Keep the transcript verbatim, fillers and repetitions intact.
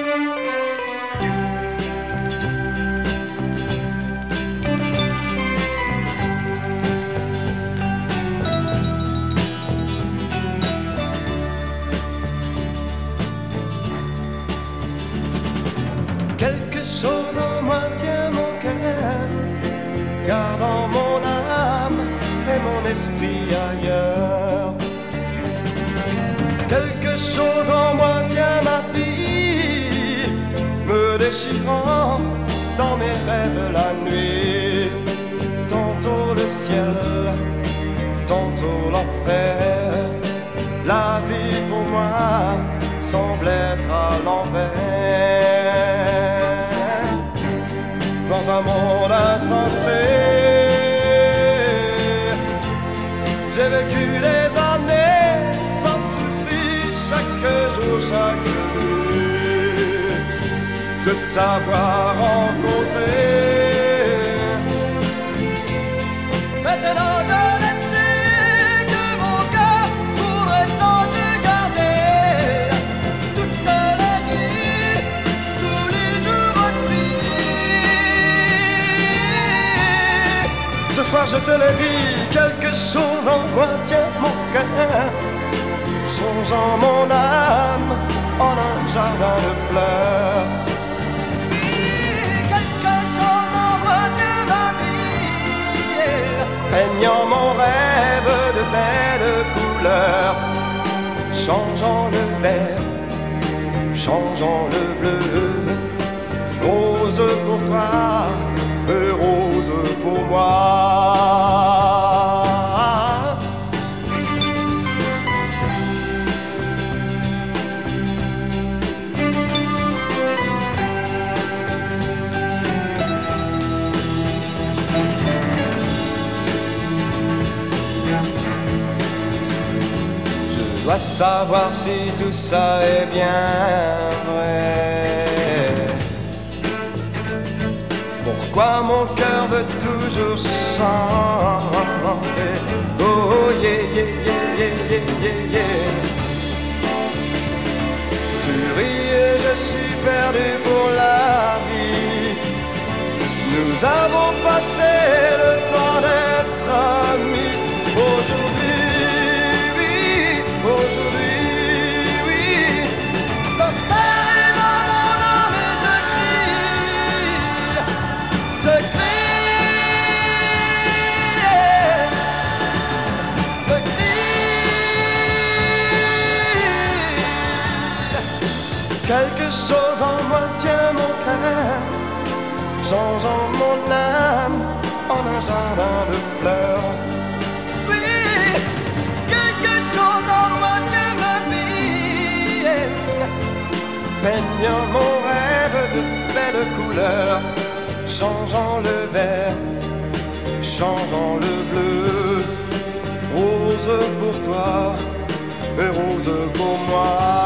Quelque chose en moi tient mon cœur, gardant mon âme et mon esprit ailleurs. Quelque chose en moi tient ma vie, me déchirant dans mes rêves la nuit. Tantôt le ciel, tantôt l'enfer. La vie pour moi semble être à l'envers. Dans un monde insensé, j'ai vécu des années sans souci, chaque jour, chaque nuit, de t'avoir rencontré. Maintenant je le sais que mon cœur pourrait tant te garder toute la nuit, tous les jours aussi. Ce soir je te le dis, quelque chose en moi tient mon cœur, changeant mon âme en un jardin de fleurs. Oui, quelque chose en moi tient ma vie, peignant mon rêve de belles couleurs, changeant le vert, changeant le bleu, rose pour toi, rose pour moi. Je dois savoir si tout ça est bien vrai. Pourquoi mon cœur veut toujours chanter? Oh yeah yeah yeah yeah yeah yeah. Tu ris et je suis perdu pour la vie. Nous avons passé le temps d'être amis. Aujourd'hui, oui, aujourd'hui, oui. Papa est dans mon âme et je crie. Je crie, je crie. Quelque chose en moi tient mon cœur, changeant mon âme en un jardin de fleurs. Oui, quelque chose en moi tient ma vie, peignant mon rêve de belles couleurs, changeant le vert, changeant le bleu, rose pour toi et rose pour moi.